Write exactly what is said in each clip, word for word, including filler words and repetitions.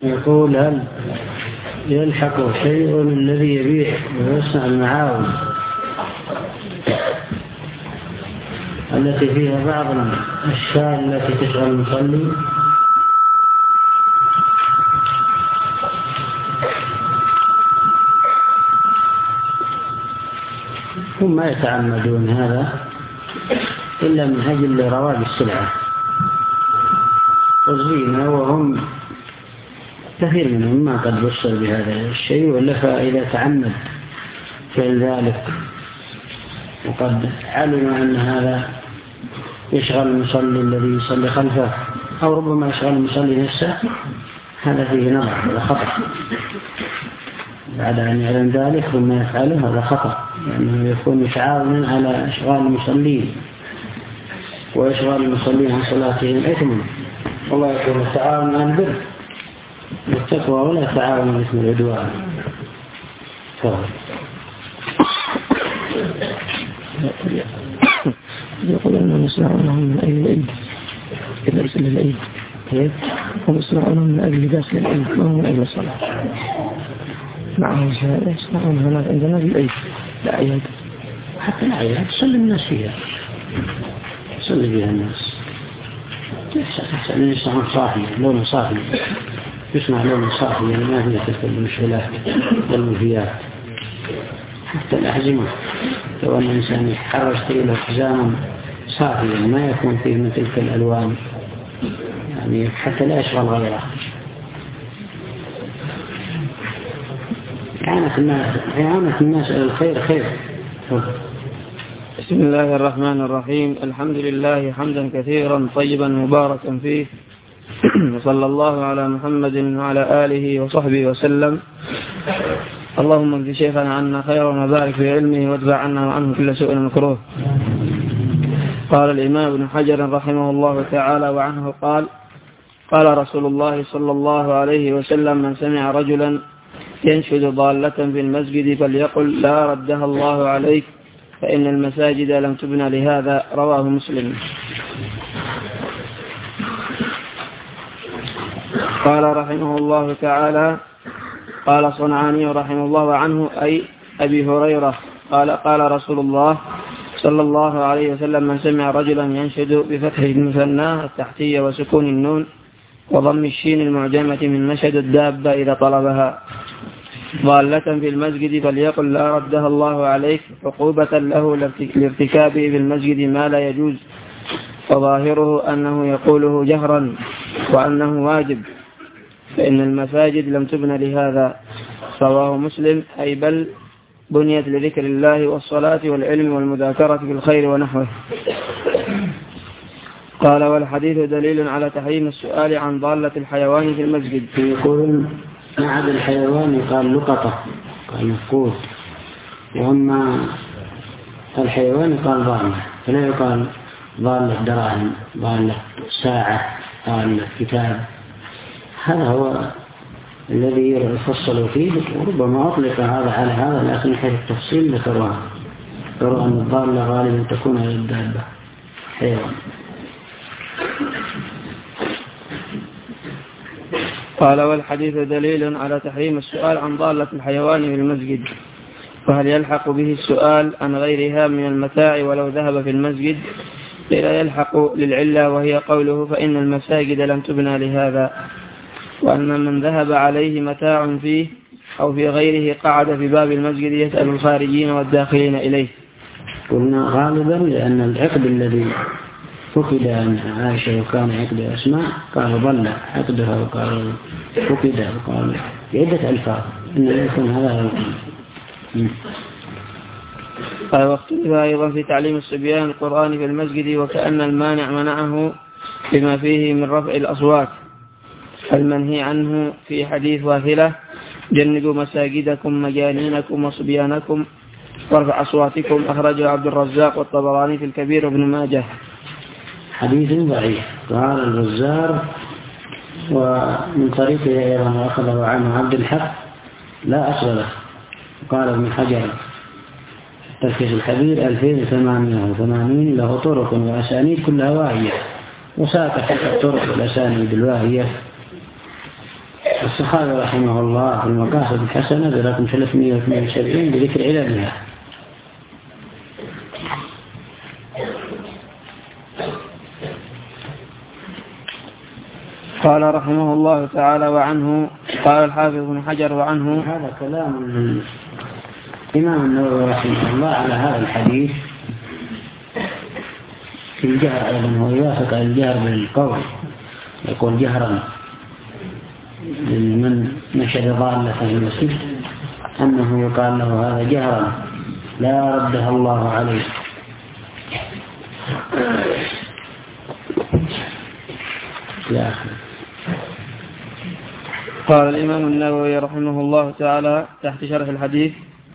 يقول هل يلحق شيء الذي يبيع ويصنع المعاون التي فيها بعض الأشياء التي تشغل المصلي؟ هم ما يتعمدون هذا إلا من أجل رواج السلعة والزينة، وهم كثير منهم ما قد بصر بهذا الشيء، ولا فإذا تعمد فعل ذلك وقد علم أن هذا يشغل المصلي الذي يصلي خلفه أو ربما يشغل المصلي نفسه، هذا فيه نظر وخطأ. بعد أن يعلم ذلك ثم يفعله هذا خطأ، لأنه يكون متعاونا على إشغال المصلين وإشغال المصلين عن صلاتهم إثم، والله يكون التعاون عن البر والتقوى ولا تعاون على اسم العدوان. يقول أنهم يصنعونهم من أجل العيد ليس للعيد، هم يصنعونهم من أجل داخل العيد ما هم من أجل الصلاة. معهم يصنعون هناك عندنا للعيد لا عياد، حتى لا عياد صلي الناس فيها، صلي بها الناس تحسن أن يصنعون صافية لون صافي، يصنع لون صافي يعني ما فيها تلك المشكلات والمفيات. حتى الأحزمة لو أن الإنسان يحرج إلى حزاما صافيا ما يكون فيه من تلك الألوان، يعني حتى لا يشغل غيره. إعانة الناس إعانة الناس إلى الخير خير. بسم الله الرحمن الرحيم. الحمد لله حمدا كثيرا طيبا مباركا فيه، وصلى الله على محمد وعلى آله وصحبه وسلم. اللهم اجزي شيخنا عنا خيرا وبارك في علمه وادفع عنا وعنه كل سوء مكروه. قال الإمام ابن حجر رحمه الله تعالى وعنه قال: قال رسول الله صلى الله عليه وسلم: من سمع رجلا ينشد ضالة في المسجد فليقل لا ردها الله عليك فإن المساجد لم تبنى لهذا. رواه مسلم. قال رحمه الله تعالى: قال صنعاني رحمه الله عنه أي أبي هريرة قال: قال رسول الله صلى الله عليه وسلم: من سمع رجلا ينشد بفتح المثنى التحتية وسكون النون وضم الشين المعجمة من نشد الدابة إذا طلبها ضالة في المسجد فليقل لا ردها الله عليك عقوبة له لارتكابه في المسجد ما لا يجوز، فظاهره أنه يقوله جهرا وأنه واجب، فإن المساجد لم تبنى لهذا. رواه مسلم. أي بل بنيت لذكر الله والصلاة والعلم والمذاكرة بالخير ونحوه. قال: والحديث دليل على تحريم السؤال عن ضالة الحيوان في المسجد. يقول ما عدا الحيوان قال لقطة قال مفقود، وأما الحيوان قال ضالة، فلا يقال ضالة دراهم، ضالة ساعة، ضالة كتاب. هذا هو الذي يفصل فيه، وربما أطلق هذا على هذا، لكن حيث التفصيل ذكروها، ذكروا أن الضالة غالبا تكون على الدابة حيوان. قال: والحديث دليل على تحريم السؤال عن ضالة الحيوان في المسجد. وهل يلحق به السؤال عن غيرها من المتاع ولو ذهب في المسجد؟ قيل: يلحق للعلة وهي قوله فإن المساجد لم تبنى لهذا، وأن من ذهب عليه متاع فيه أو في غيره قعد في باب المسجد يسأل الخارجين والداخلين إليه. قلنا غالبا لأن العقد الذي فقد عن عائشة وكان عقد أسماء قال ضل عقدها وقال فقد وقال عدة ألفاظ إنه يكون هذا يكون. قال: واختلف أيضا في تعليم الصبيان القرآن في المسجد، وكأن المانع منعه بما فيه من رفع الأصوات المنهي عنه في حديث واثلة: جنبوا مساجدكم مجانينكم وصبيانكم وارفع أصواتكم. أخرجه عبد الرزاق والطبراني في الكبير وابن ماجه. حديث ضعيف. قال البزار ومن طريقه أيضا أخذه عنه عبد الحق لا أصل له. قال ابن حجر تلخيص الحبير ألفين وثمانمائة وثمانين له طرق وأسانيد كلها واهية، وساق حتى الطرق والأسانيد الواهية السخاوي رحمه الله في المقاصد الحسنة برقم ثلاثمائة واثنين وسبعين بذكر علمها. قال رحمه الله تعالى وعنه قال الحافظ بن حجر وعنه. هذا كلام الإمام النووي رحمه الله على هذا الحديث في الجهر أيضا، هو يوافق الجهر بالقول، يقول جهرا لمن نشر ضالة في المسجد أنه يقال له هذا جهرا لا ردها الله عليه. يا أخي. قال الإمام النووي رحمه الله تعالى تحت شرح الحديث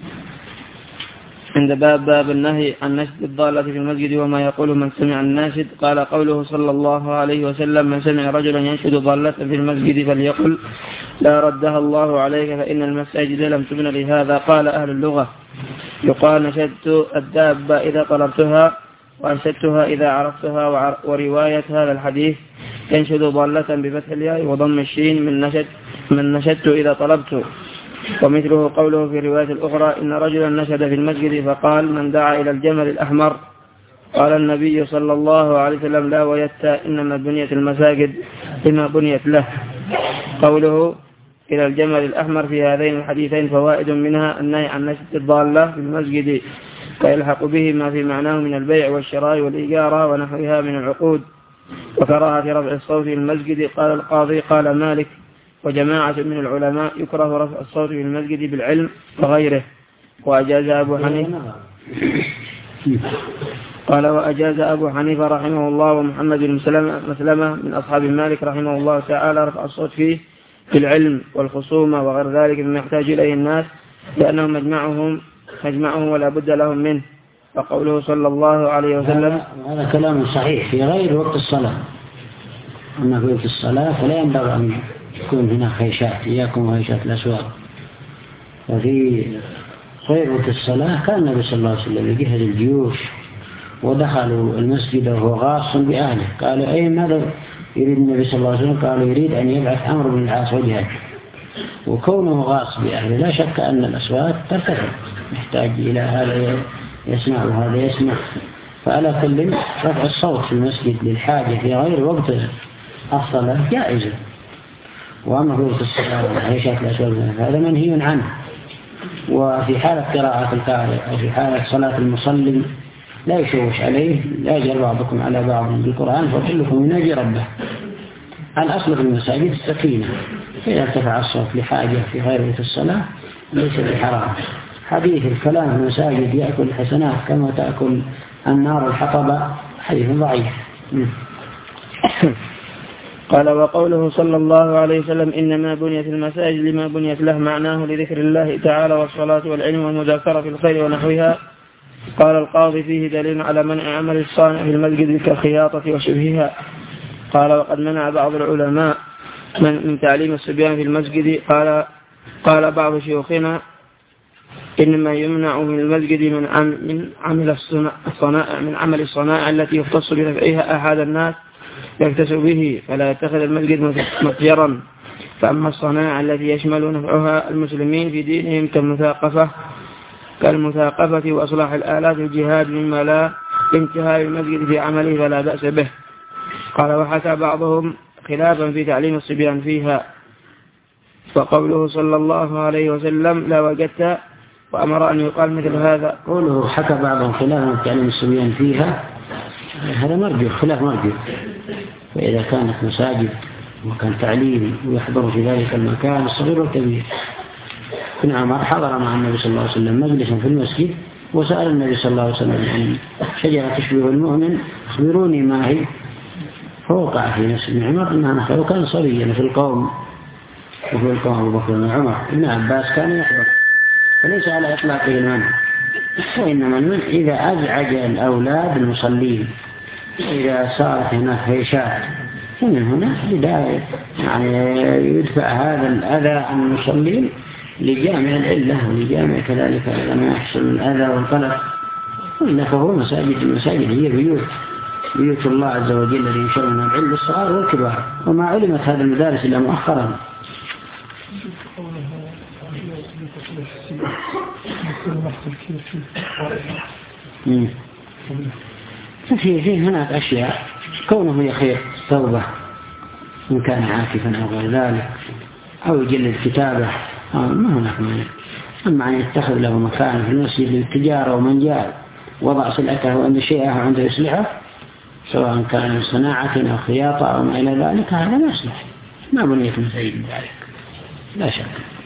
عند باب باب النهي عن نشد الضالة في المسجد وما يقول من سمع الناشد. قال قوله صلى الله عليه وسلم من سمع رجلا ينشد ضالة في المسجد فليقل لا ردها الله عليك فإن المساجد لم تبن لهذا. قال أهل اللغة يقال نشدت الدابة إذا طلبتها وأنشدتها إذا عرفتها. ورواية هذا الحديث ينشد ضالة بفتح الياء وضم الشين من نشد من نشدت إذا طلبت. ومثله قوله في رواية الأخرى إن رجلا نشد في المسجد فقال من دعا إلى الجمل الأحمر. قال النبي صلى الله عليه وسلم لا ويتا إنما بنيت المساجد لما بنيت له. قوله إلى الجمل الأحمر في هذين الحديثين فوائد منها النهي عن نشد الضالة في المسجد فيلحق به ما في معناه من البيع والشراء والإجارة ونحوها من العقود، وكراهة رفع الصوت في المسجد. قال القاضي قال مالك وجماعة من العلماء يكره رفع الصوت في المسجد بالعلم وغيره، وأجاز أبو حنيفة قال وأجاز أبو حنيفة رحمه الله ومحمد بن مسلمة من أصحاب مالك رحمه الله تعالى رفع الصوت فيه بالعلم والخصومة وغير ذلك مما يحتاج إليه الناس لأنهم مجمعهم مجمعهم ولا بد لهم منه. فقوله صلى الله عليه وسلم هذا كلام صحيح في غير وقت الصلاة. أما في وقت الصلاة فلا ينبغي أن يكون هناك هيشات، إياكم وهيشات الأسواق. وفي غير وقت الصلاة كان النبي صلى الله عليه وسلم يجهز الجيوش ودخلوا المسجد وهو غاص بأهله. قالوا أي ماذا يريد النبي صلى الله عليه وسلم؟ قالوا يريد أن يبعث عمرو بن العاص وجهه. وكونه غاص بأهله لا شك أن الأصوات ترتفع، يحتاج إلى هذا يسمع وهذا يسمع. فعلى كل رفع الصوت في المسجد للحاجة في غير وقت الصلاة جائزة. وأما في وقت الصلاة وعيشات الأسواق هذا منهي عنه. وفي حالة قراءة القارئ أو في حالة صلاة المصلي لا يشوش عليه، لا يجر بعضكم على بعض بالقرآن فكلكم يناجي ربه. الأصل في المساجد السكينة، فإذا ارتفع الصوت لحاجة في غير وقت الصلاة ليس بحرام. حديث الكلام في المساجد يأكل الحسنات كما تأكل النار الحطب حديث ضعيف. قال وقوله صلى الله عليه وسلم إنما بنيت المساجد لما بنيت له معناه لذكر الله تعالى والصلاة والعلم والمذاكرة في الخير ونحوها. قال القاضي فيه دليل على منع عمل الصانع في المسجد كالخياطة وشبهها. قال وقد منع بعض العلماء من, من تعليم الصبيان في المسجد. قال قال بعض شيوخنا إنما يمنع من المسجد من عم من عمل الصنائع من عمل الصنائع التي يختص برفعها أحد الناس يكتسب به فلا يتخذ المسجد متجرا. فأما الصنائع التي يشمل نفعها المسلمين في دينهم كالمثاقفة كالمثاقفة وإصلاح الآلات الجهاد مما لا انتهاء المسجد في عمله فلا بأس به. قال وحكى بعضهم خلافا في تعليم الصبيان فيها. وقوله صلى الله عليه وسلم لا وجدت وأمر أن يقال مثل هذا. قوله حكى بعضهم خلافا في تعليم الصبيان فيها هذا مرجع، خلاف مرجع. فإذا كانت مساجد وكان تعليم ويحضر في ذلك المكان الصغير والكبير. ابن عمر حضر مع النبي صلى الله عليه وسلم مجلسا في المسجد وسأل النبي صلى الله عليه وسلم عن شجرة تشبه المؤمن أخبروني ما هي. فوقع في نفس ابن عمر أنها نخل، وكان صبيا في القوم وفي القوم أبو بكر بن عمر. ابن عباس كان يحضر، فليس على إطلاقه المنع، وإنما المنع إذا أزعج الأولاد المصلين، إذا صارت هناك هيشات فمن هنا بداية يعني يدفع هذا الأذى عن المصلين لجامع العلة ولجامع كذلك لما يحصل الأذى والقلق. وإلا فهو مساجد المساجد هي بيوت بيوت الله عز وجل الذي ينشرون العلم الصغار والكبار، وما علمت هذه المدارس إلا مؤخرا. في في هناك أشياء كونه يخير توبة إن كان عاكفا أو غير ذلك أو يجلد كتابه ما هناك مانع. أما أن يتخذ له مكان في المسجد للتجارة ومن جاء وضع سلعته عند شيئه عنده يصلحه سواء كان صناعة أو خياطة أو ما إلى ذلك هذا لا يصلح ما بنية مسجد ذلك لا شك.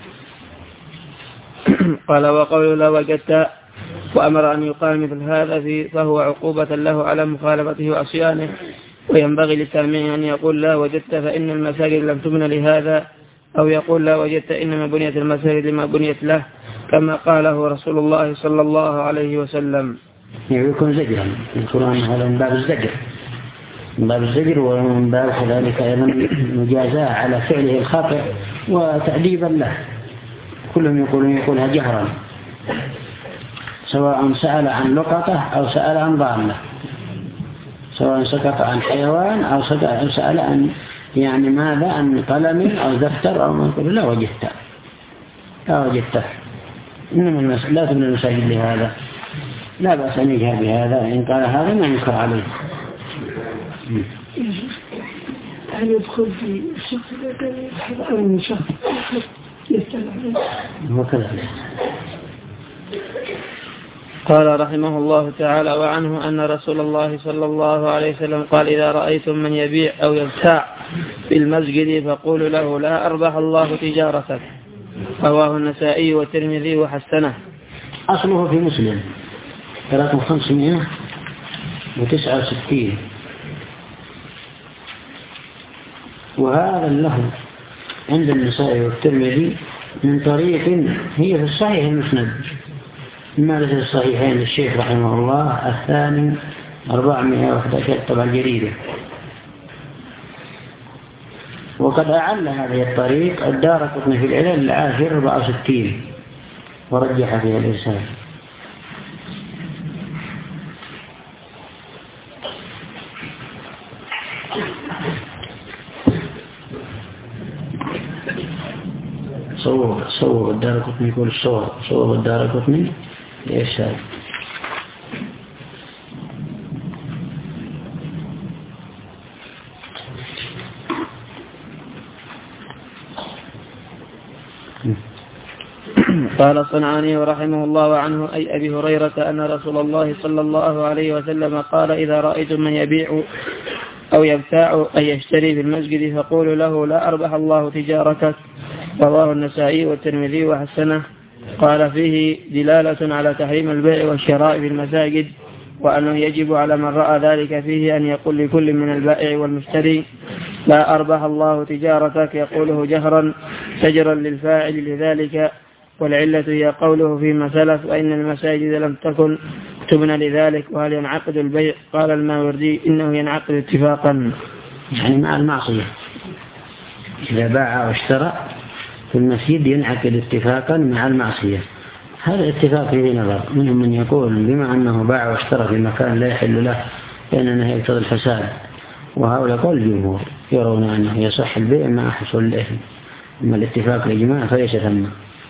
قال وقول لا وجدت وأمر أن يقال مثل هذا فيه فهو عقوبة له على مخالفته وعصيانه. وينبغي للسامع أن يقول لا وجدت فإن المساجد لم تبنى لهذا أو يقول لا وجدت إنما بنيت المساجد لما بنيت له كما قاله رسول الله صلى الله عليه وسلم. يعني يكون زجرا القرآن هذا من باب الزجر من باب الزجر ومن باب كذلك أيضا مجازاة على فعله الخاطئ وتأديبا له. كلهم يقولون يقولها جهرا سواء سأل عن لقطة أو سأل عن ضالة سواء سكت عن حيوان أو سأل عن يعني ماذا عن قلم أو دفتر أو ما يقول لا وجدت لا وجدت إنما المسجد لا تبنى المساجد لهذا لا بأس أن يجهر بهذا إن قال هذا ما ينكر عليه. هل يدخل في الشخص إذا كان يبحث عن شخص يستمع وكذلك. قال رحمه الله تعالى وعنه أن رسول الله صلى الله عليه وسلم قال إذا رأيتم من يبيع أو يبتاع في المسجد فقولوا له لا أربح الله تجارتك. رواه النسائي والترمذي وحسنه. أصله في مسلم ثلاثة وخمسمائة وتسعة وستين وهذا اللفظ عند النسائي والترمذي من طريق هي في الصحيح المسند مما في الصحيحين الشيخ رحمه الله الثاني أربعمائة وأحد عشر طبعا جريدة. وقد أعل هذه الطريق الدارقطني في العلل العاشر أربعة وستين ورجح فيها الإرسال. صوب صوب الدارقطني يقول صوب صوب الدارقطني لإرسال. قال الصنعاني رحمه الله عنه أي أبي هريرة أن رسول الله صلى الله عليه وسلم قال إذا رأيتم من يبيع أو يبتاع أي يشتري في المسجد فقولوا له لا أربح الله تجارتك. رواه النسائي والترمذي وحسنه. قال فيه دلالة على تحريم البيع والشراء في المساجد وأنه يجب على من رأى ذلك فيه أن يقول لكل من البائع والمشتري لا أربح الله تجارتك يقوله جهرا سجرا للفاعل لذلك. والعلة هي قوله فيما سلف وإن المساجد لم تكن تبنى لذلك. وهل ينعقد البيع؟ قال الماوردي إنه ينعقد اتفاقا يعني مع المعصية إذا باع واشترى في المسجد ينعقد اتفاقا مع المعصية. هذا الاتفاق فيه نظر منهم من يقول بما أنه باع واشترى في مكان لا يحل له لأنه يقتضي الفساد وهؤلاء قول الجمهور يرون أنه يصح البيع مع حصول الإثم أما الاتفاق الإجماع فليس ثم.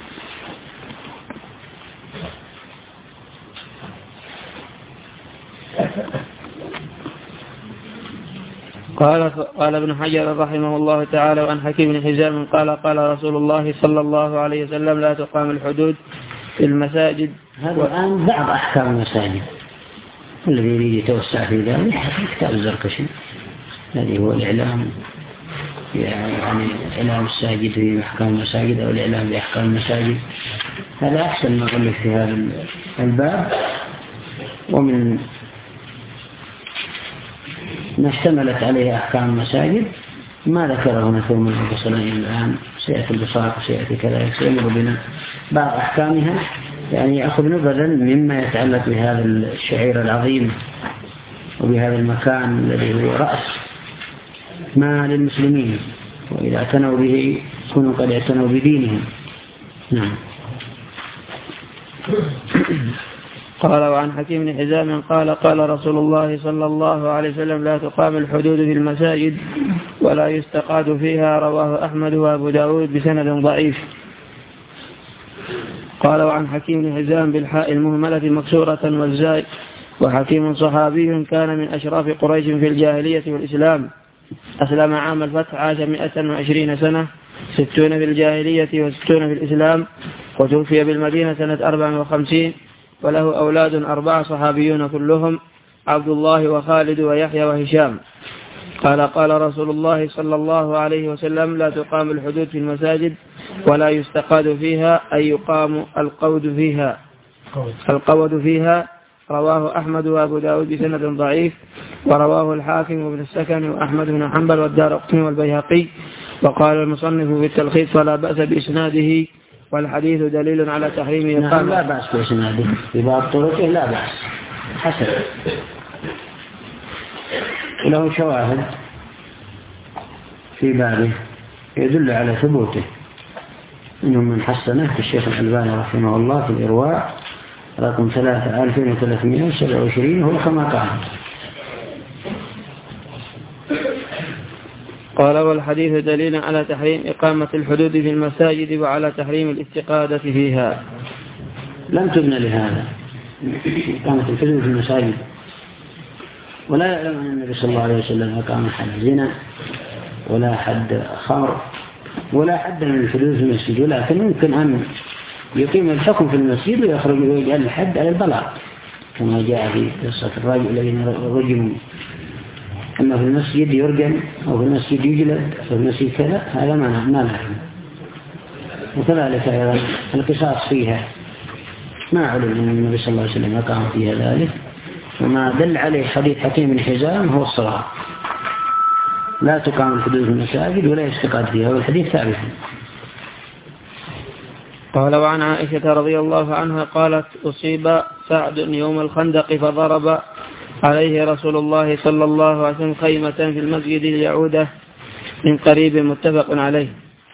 قال قال ابن حجر رحمه الله تعالى وعن حكيم بن حزام قال قال رسول الله صلى الله عليه وسلم لا تقام الحدود في المساجد. هذا الآن بعض أحكام المساجد الذي يريد يتوسع في ذلك كتاب الزركشي الذي هو الإعلام يعني إعلام الساجد في أحكام المساجد أو الإعلام بأحكام المساجد. هذا أحسن ما قلت في هذا الباب. ومن ما اشتملت عليه أحكام المساجد ما ذكره نثوم المفصلين الآن سيأتي البصاق وسيأتي كذلك سيمر بنا بعض أحكامها يعني يأخذ نبذا مما يتعلق بهذا الشعير العظيم وبهذا المكان الذي هو رأس ما للمسلمين وإذا اعتنوا به كانوا قد اعتنوا بدينهم. نعم. قال وعن حكيم بن حزام قال قال رسول الله صلى الله عليه وسلم لا تقام الحدود في المساجد ولا يستقاد فيها. رواه أحمد وأبو داود بسند ضعيف. قال وعن حكيم بن حزام بالحاء المهملة مكسورة والزاي. وحكيم صحابي كان من أشراف قريش في الجاهلية والإسلام، أسلم عام الفتح، عاش مئة وعشرين سنة، ستون في الجاهلية وستون في الإسلام، وتوفي بالمدينة سنة أربع وخمسين، وله أولاد أربعة صحابيون كلهم عبد الله وخالد ويحيى وهشام. قال قال رسول الله صلى الله عليه وسلم: لا تقام الحدود في المساجد ولا يستقاد فيها، أي يقام القود فيها القود فيها. رواه أحمد وأبو داود بسند ضعيف، ورواه الحاكم وابن السكن وأحمد بن حنبل والدارقطني والبيهقي. وقال المصنف في التلخيص: ولا بأس بإسناده، والحديث دليل على تحريم إقامة. لا بأس بإسناده، في بعض طرقه لا بأس، حسن، له شواهد في بابه يدل على ثبوته. منهم من حسنه الشيخ الألباني رحمه الله في الإرواع رقم ثلاثة ألفين وثلاثمائة وسبعة وعشرين، هو كما قال. قال والحديث دليل على تحريم إقامة الحدود في المساجد وعلى تحريم الاستقادة فيها. لم تبنى لهذا إقامة الحدود في المساجد، ولا يعلم أن النبي صلى الله عليه وسلم أقام حد زنا ولا حد خمر ولا حد من الحدود في المسجد، ولكن يمكن أن يقيم الحكم في المسجد ويخرج ويجعل الحد على البلاغ كما جاء في قصة الرجل الذين رجموا. أما في المسجد يرجم أو في المسجد يجلد أو في المسجد كذا، هذا ما نعلم. وكذلك أيضا القصاص فيها ما علم أن النبي صلى الله عليه وسلم أقام فيها ذلك، وما دل عليه حديث حكيم بن حزام هو الصلاة. لا تقام الحدود في المساجد ولا يستقاد فيها، والحديث ثابت. قال وعن عائشة رضي الله عنها قالت: أصيب سعد يوم الخندق فضرب عليه رسول الله صلى الله عليه وسلم خيمة في المسجد ليعوده من قريب، متفق عليه.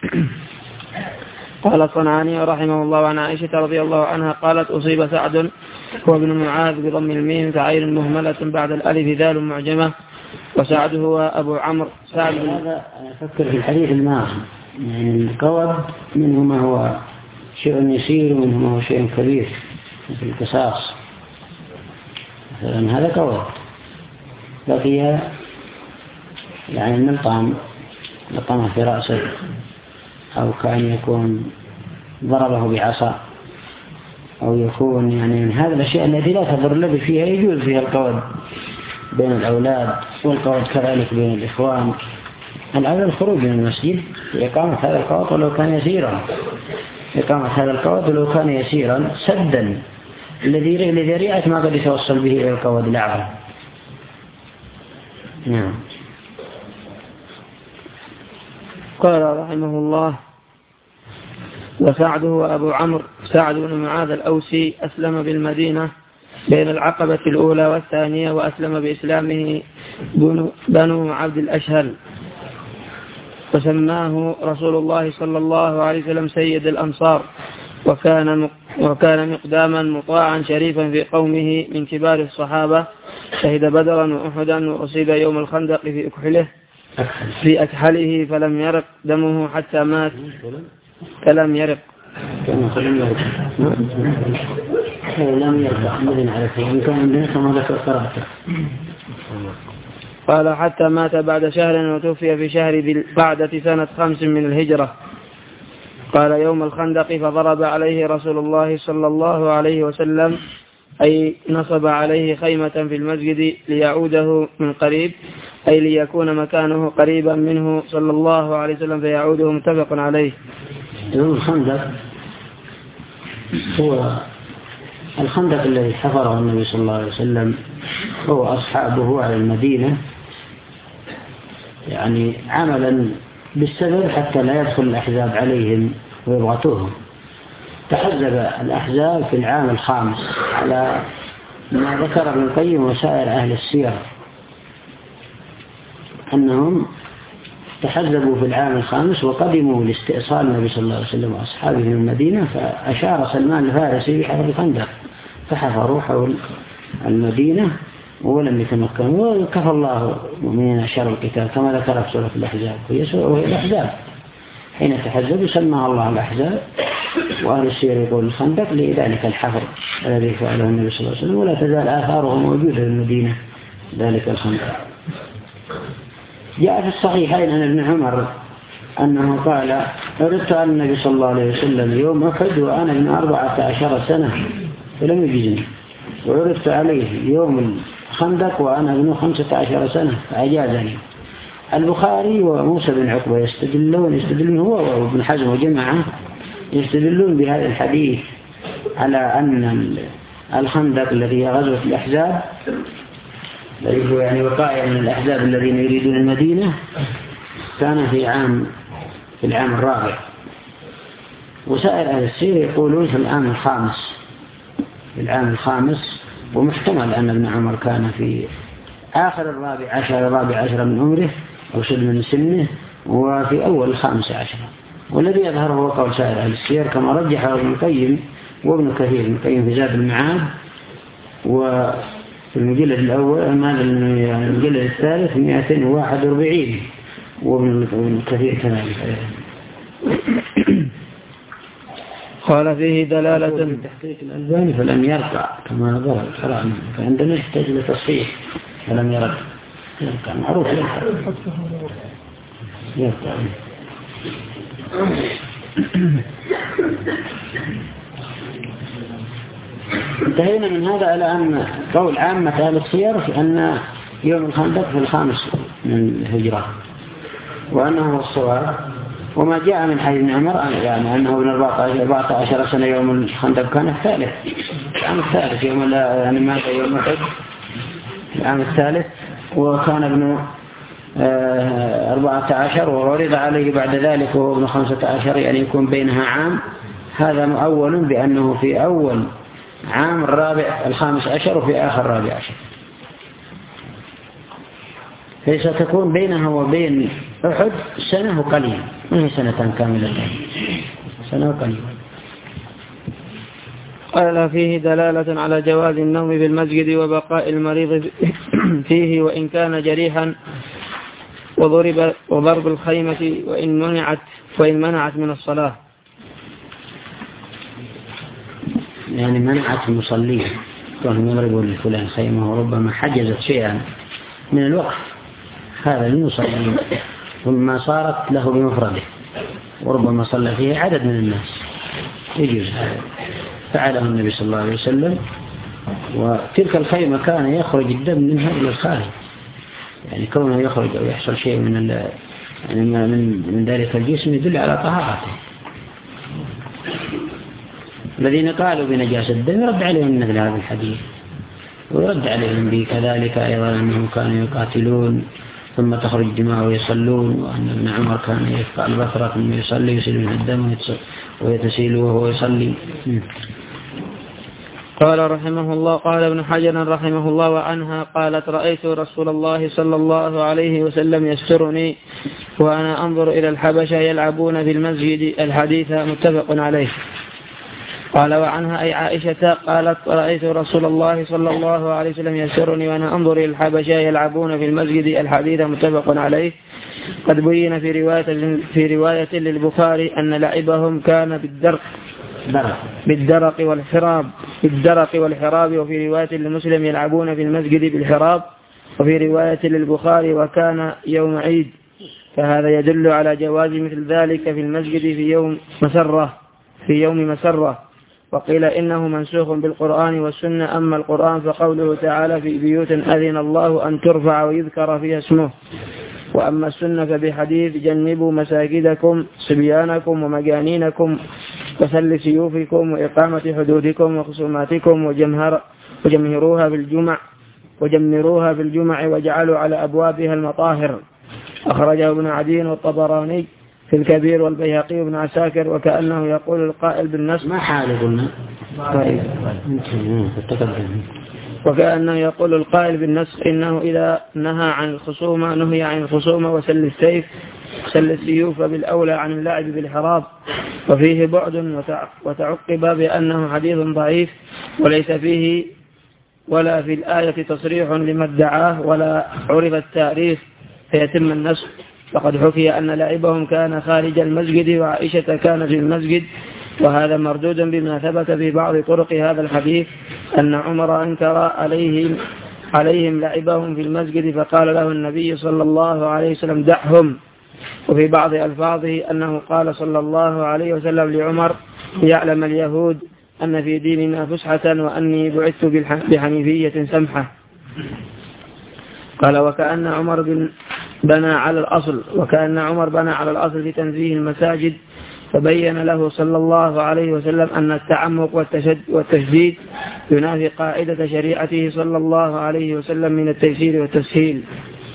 قال الصنعاني رحمه الله عن عائشة رضي الله عنها قالت: أصيب سعد هو ابن معاذ بضم الميم كعين مهملة بعد الألف ذال معجمة، وسعد هو أبو عمرو. سعد هذا أفكر في الحديث الماضي، يعني القول منه ما هو شيء يسير ومنه ما هو شيء كبير مثل القصاص مثلا، هذا قول. بقي يعني النلطام لطمه في رأسه، أو كان يكون ضربه بعصا، أو يكون يعني من هذه الأشياء التي لا تضر الذي فيها يجوز فيها القول بين الأولاد، والقول كذلك بين الإخوان. الأولى الخروج من المسجد لإقامة هذا القول ولو كان يسيرا، إقامة هذا القول ولو كان يسيرا سدا الذي لذريعة ما قد يتوصل به إلى القول الأعظم. نعم. قال رحمه الله: وسعد هو أبو عمرو. سعد بن معاذ الأوسي أسلم بالمدينة بين العقبة الأولى والثانية، وأسلم بإسلامه بنو عبد الأشهل، وسماه رسول الله صلى الله عليه وسلم سيد الأنصار، وكان وكان مقداما مطاعا شريفا في قومه من كبار الصحابة. شهد بدرا وأحدا، وأصيب يوم الخندق في أكحله في أكحله فلم يرق دمه حتى مات. فلم يرق لم يرق مدن عرفه إن كان عندنا كما ذكر قراءته. قال: حتى مات بعد شهر، وتوفي في شهر ذي القعدة سنة خمس من الهجرة. قال: يوم الخندق فضرب عليه رسول الله صلى الله عليه وسلم، أي نصب عليه خيمة في المسجد ليعوده من قريب، أي ليكون مكانه قريبا منه صلى الله عليه وسلم فيعوده، متفق عليه. يوم الخندق هو الخندق الذي حفره النبي صلى الله عليه وسلم هو أصحابه على المدينة، يعني عملا بالسبب حتى لا يدخل الأحزاب عليهم ويضغطوهم. تحزب الأحزاب في العام الخامس على ما ذكر ابن القيم وسائر أهل السير، أنهم تحزبوا في العام الخامس وقدموا لاستئصال النبي صلى الله عليه وسلم وأصحابه من المدينة، فأشار سلمان الفارسي بحفر الخندق، فحفروا حول المدينة ولم يتمكنوا، وكفى الله المؤمنين شر القتال كما ذكر في سورة الأحزاب، وهي الأحزاب حين تحزبوا سماها الله الأحزاب. وأهل السير يقول الخندق لذلك الحفر الذي فعله النبي صلى الله عليه وسلم، ولا تزال آثاره موجودة في المدينة ذلك الخندق. جاء في الصحيحين عن ابن عمر أنه قال: أردت على النبي صلى الله عليه وسلم يوم أحد وأنا ابن أربعة عشر سنة فلم يجزني، وعرضت عليه يوم الخندق وأنا ابن خمسة عشر سنة فأجازني. البخاري وموسى بن عقبة يستدلون يستدلون هو وابن حزم وجماعة يستدلون بهذا الحديث على أن الخندق الذي غزوة الأحزاب الذي هو يعني وقائع من الأحزاب الذين يريدون المدينة كان في عام في العام الرابع، وسائر أهل السير يقولون في العام الخامس في العام الخامس ومحتمل أن ابن عمر كان في آخر الرابع عشر الرابع عشر من عمره أو شد من سنه وفي أول الخامس عشر. والذي يظهر هو قول سائر أهل السير كما رجحه ابن القيم وابن كثير. ابن القيم في زاد المعاد وفي المجلد الأول ماذا المجلد الثالث مئتين وواحد وأربعين وابن كثير كذلك. قال فيه دلالة تحقيق الألباني فلم يرقع كما ضرب شرعنا، فعندنا يحتاج لتصحيح فلم يرقع يرقع معروف يرقع يرقع. انتهينا من هذا إلى أن قول عامة أهل السير في أن يوم الخندق في الخامس من الهجرة وأنه هو الصواب. وما جاء من حديث ابن عمر يعني أنه ابن أربعة عشر سنة يوم الخندق كان الثالث العام الثالث يوم يعني ماذا يوم أحد العام الثالث، وكان ابن أربعة عشر وعرض عليه بعد ذلك وهو ابن خمسة عشر يعني يكون بينها عام. هذا مؤول بأنه في أول عام الرابع الخامس عشر وفي آخر الرابع عشر، فستكون بينها وبين أحد سنة قليلة، ما هي سنة كاملة، سنة قليلة. قال فيه دلالة على جواز النوم بالمسجد وبقاء المريض فيه وإن كان جريحا، وضرب وضرب الخيمة وإن منعت وإن منعت من الصلاة، يعني منعت المصلين كانوا يضربوا لفلان خيمة وربما حجزت شيئا من الوقت هذا للمصلين ثم صارت له بمفرده وربما صلى فيه عدد من الناس يجوز هذا، فعله النبي صلى الله عليه وسلم. وتلك الخيمة كان يخرج الدم منها إلى الخارج، يعني كونه يخرج أو يحصل شيء من يعني من من ذلك الجسم يدل على طهارته. الذين قالوا بنجاسة الدم رد عليهم مثل هذا الحديث، ورد عليهم بكذلك أيضا أنهم كانوا يقاتلون ثم تخرج الدماء ويصلون، وأن ابن عمر كان يفقع البصرة ثم يصلي يسيل منها الدم ويتسيل وهو يصلي. قال رحمه الله. قال ابن حجر رحمه الله وعنها قالت: رأيت رسول الله صلى الله عليه وسلم يسترني وأنا أنظر إلى الحبشة يلعبون في المسجد. الحديث متفق عليه. قال وعنها أي عائشة قالت: رأيت رسول الله صلى الله عليه وسلم يسترني وأنا أنظر إلى الحبشة يلعبون في المسجد. الحديث متفق عليه. قد بين في رواية في رواية للبخاري أن لعبهم كان بالدرق بالدرق والحراب بالدرق والحراب وفي رواية لمسلم يلعبون في المسجد بالحراب، وفي رواية للبخاري وكان يوم عيد. فهذا يدل على جواز مثل ذلك في المسجد في يوم مسرة في يوم مسرة. وقيل إنه منسوخ بالقرآن والسنة. أما القرآن فقوله تعالى: في بيوت أذن الله أن ترفع ويذكر فيها اسمه. وأما السنة فبحديث: جنبوا مساجدكم صبيانكم ومجانينكم وسل سيوفكم وإقامة حدودكم وخصوماتكم وجمهر وجمهروها بالجمع وجمروها بالجمع وجعلوا على أبوابها المطاهر. أخرجه ابن عدي والطبراني في الكبير والبيهقي وابن عساكر. وكأنه يقول القائل بالنص ما حال قلنا طيب وكأنه يقول القائل بالنص إنه إذا نهى عن الخصومة نهي عن الخصومة وسل السيف سل السيوف بالأولى عن اللعب بالحراب. وفيه بعد وتعقب بأنه حديث ضعيف وليس فيه ولا في الآية تصريح لما ادعاه ولا عرف التاريخ فيتم النسخ. فقد حكي أن لعبهم كان خارج المسجد وعائشة كانت في المسجد، وهذا مردود بما ثبت في بعض طرق هذا الحديث أن عمر أنكر عليهم عليهم لعبهم في المسجد فقال له النبي صلى الله عليه وسلم دعهم. وفي بعض ألفاظه أنه قال صلى الله عليه وسلم لعمر ليعلم اليهود أن في ديننا فسحة وأني بعثت بحنيفية سمحة. قال وكأن عمر بن بنى على الأصل وكأن عمر بنى على الأصل في تنزيه المساجد، فبين له صلى الله عليه وسلم أن التعمق والتشديد ينافي قاعدة شريعته صلى الله عليه وسلم من التيسير والتسهيل.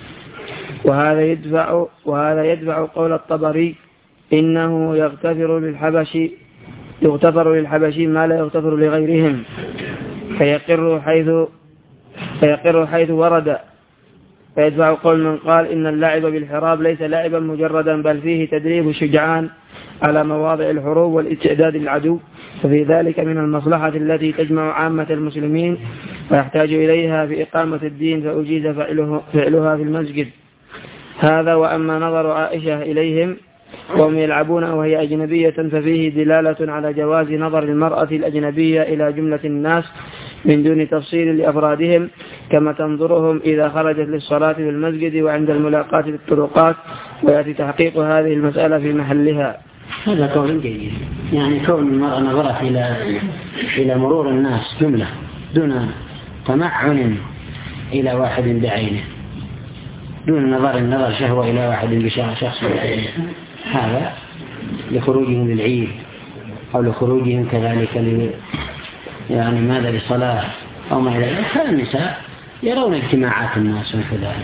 وهذا يدفع وهذا يدفع قول الطبري إنه يغتفر للحبشي يغتفر للحبشي ما لا يغتفر لغيرهم، فيقر حيث فيقر حيث ورد. فيدفع قول من قال إن اللعب بالحراب ليس لعبا مجردا بل فيه تدريب الشجعان على مواضع الحروب والاستعداد للعدو، ففي ذلك من المصلحة التي تجمع عامة المسلمين ويحتاج إليها في إقامة الدين، فأجيز فعله فعلها في المسجد. هذا. وأما نظر عائشة إليهم وهم يلعبون وهي أجنبية ففيه دلالة على جواز نظر المرأة الأجنبية إلى جملة الناس من دون تفصيل لأفرادهم، كما تنظرهم إذا خرجت للصلاة في المسجد وعند الملاقاة في الطرقات، ويأتي تحقيق هذه المسألة في محلها. هذا قول جيد، يعني كون المرأة نظرت إلى إلى مرور الناس جملة دون تمعن إلى واحد بعينه، دون نظر النظر شهوة إلى واحد بشخص بعينه، هذا لخروجهم للعيد أو لخروجهم كذلك ل يعني ماذا للصلاة أو ما إلى ذلك. فالنساء يرون اجتماعات الناس وكذلك،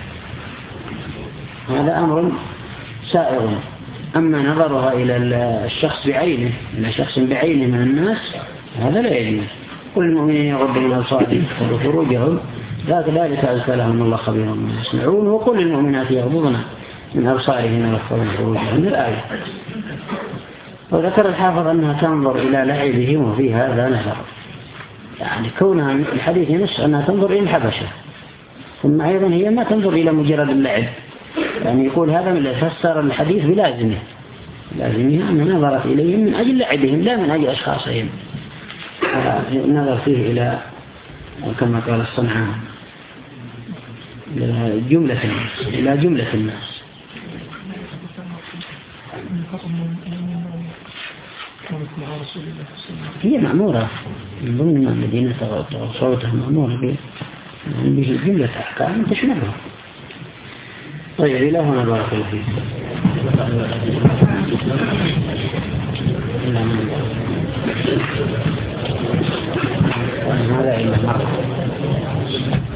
هذا أمر سائغ. أما نظرها إلى الشخص بعينه إلى شخص بعينه من الناس هذا لا يجوز. كل المؤمنين يغضوا من أبصارهم وخروجهم ذلك أزكى لهم الله خبير بما يصنعون، وكل المؤمنات يغضضن من أبصارهن ويحفظن فروجهن من الآية. وذكر الحافظ أنها تنظر إلى لعبهم وفي هذا نظر، يعني كونها الحديث ينص أنها تنظر إلى الحبشة، ثم أيضا هي ما تنظر إلى مجرد اللعب، يعني يقول هذا من فسر الحديث بلازمه لازمها أن نظرت إليهم من أجل لعبهم لا من أجل أشخاصهم. نظر فيه إلى كما قال الصنعان إلى جملة الناس إلى جملة الناس. هي مأمورة من ضمن مدينة صوتها مأمورة بجملة أحكام تشملها. طيب إلى هنا بارك الله فيك. هذا إلا مرة